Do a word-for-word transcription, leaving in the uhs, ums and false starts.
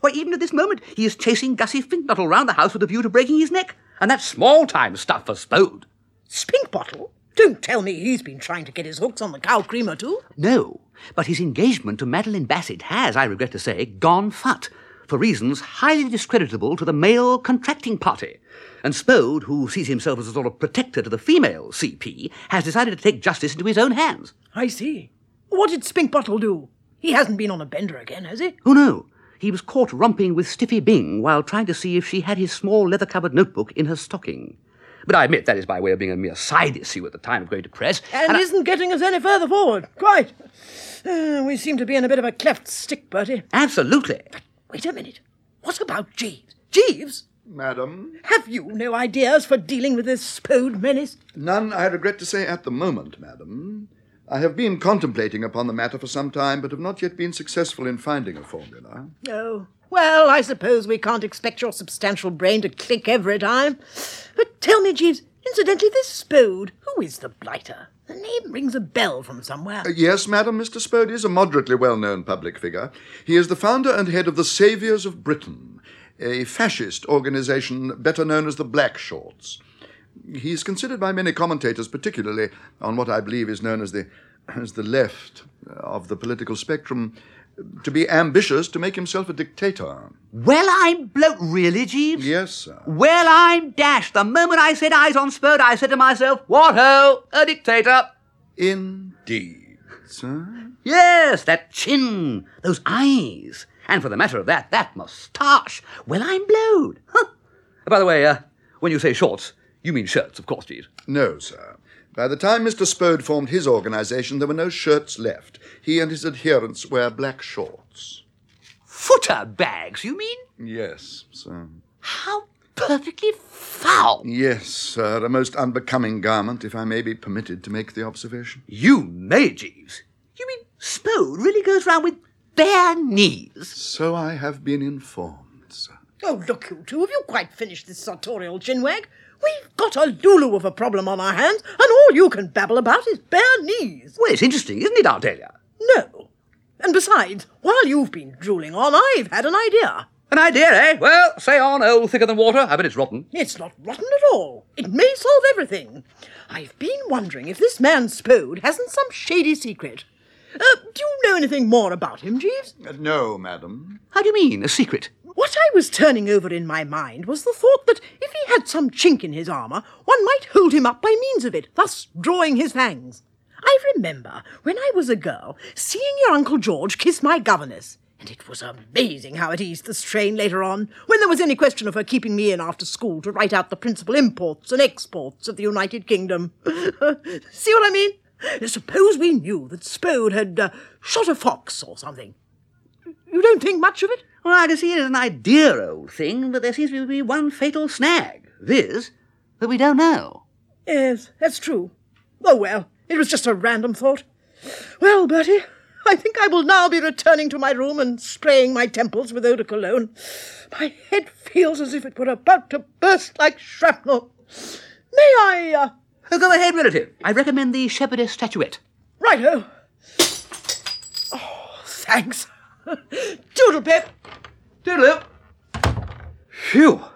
Why, even at this moment, he is chasing Gussie Spinkbottle round the house with a view to breaking his neck. And that's small-time stuff for Spode. Spinkbottle? Don't tell me he's been trying to get his hooks on the cow creamer too. No, but his engagement to Madeline Bassett has, I regret to say, gone fut, for reasons highly discreditable to the male contracting party. And Spode, who sees himself as a sort of protector to the female C P, has decided to take justice into his own hands. I see. What did Spinkbottle do? He hasn't been on a bender again, has he? Oh, no. He was caught romping with Stiffy Bing while trying to see if she had his small leather-covered notebook in her stocking. But I admit that is by way of being a mere side issue at the time of going to press. And, and isn't I... getting us any further forward. Quite. Uh, we seem to be in a bit of a cleft stick, Bertie. Absolutely. But wait a minute. What about Jeeves? Jeeves? Madam? Have you no ideas for dealing with this Spode menace? None, I regret to say, at the moment, madam. I have been contemplating upon the matter for some time, but have not yet been successful in finding a formula. Oh, well, I suppose we can't expect your substantial brain to click every time. But tell me, Jeeves, incidentally, this Spode, who is the blighter? The name rings a bell from somewhere. Uh, yes, madam, Mister Spode is a moderately well-known public figure. He is the founder and head of the Saviours of Britain, a fascist organisation better known as the Black Shorts. He is considered by many commentators, particularly on what I believe is known as the as the left of the political spectrum, to be ambitious to make himself a dictator. Well, I'm bloat, really, Jeeves? Yes, sir. Well, I'm dashed. The moment I set eyes on Spode, I said to myself, what-ho, a dictator. Indeed, sir. Yes, that chin, those eyes, and for the matter of that, that moustache. Well, I'm blowed. Huh. By the way, uh, when you say shorts, you mean shirts, of course, Jeeves. No, sir. By the time Mister Spode formed his organisation, there were no shirts left. He and his adherents wear black shorts. Footer bags, you mean? Yes, sir. How perfectly foul. Yes, sir. A most unbecoming garment, if I may be permitted to make the observation. You may, Jeeves. You mean Spode really goes round with bare knees? So I have been informed, sir. Oh, look, you two, have you quite finished this sartorial chinwag? We've got a Lulu of a problem on our hands, and all you can babble about is bare knees. Well, it's interesting, isn't it, Aunt Dahlia? No. And besides, while you've been drooling on, I've had an idea. An idea, eh? Well, say on, old thicker than water. I bet it's rotten. It's not rotten at all. It may solve everything. I've been wondering if this man Spode hasn't some shady secret. Uh, do you know anything more about him, Jeeves? Uh, no, madam. How do you mean, a secret? What I was turning over in my mind was the thought that if he had some chink in his armour, one might hold him up by means of it, thus drawing his fangs. I remember, when I was a girl, seeing your Uncle George kiss my governess, and it was amazing how it eased the strain later on, when there was any question of her keeping me in after school to write out the principal imports and exports of the United Kingdom. See what I mean? Suppose we knew that Spode had uh, shot a fox or something. You don't think much of it? Well, I can see it as an idea, old thing, but there seems to be one fatal snag, viz. that we don't know. Yes, that's true. Oh, well, it was just a random thought. Well, Bertie, I think I will now be returning to my room and spraying my temples with eau de cologne. My head feels as if it were about to burst like shrapnel. May I, uh... Oh, go ahead, relative. I recommend the shepherdess statuette. Righto. Oh, thanks. Toodle-pip. Toodle-oo. Phew.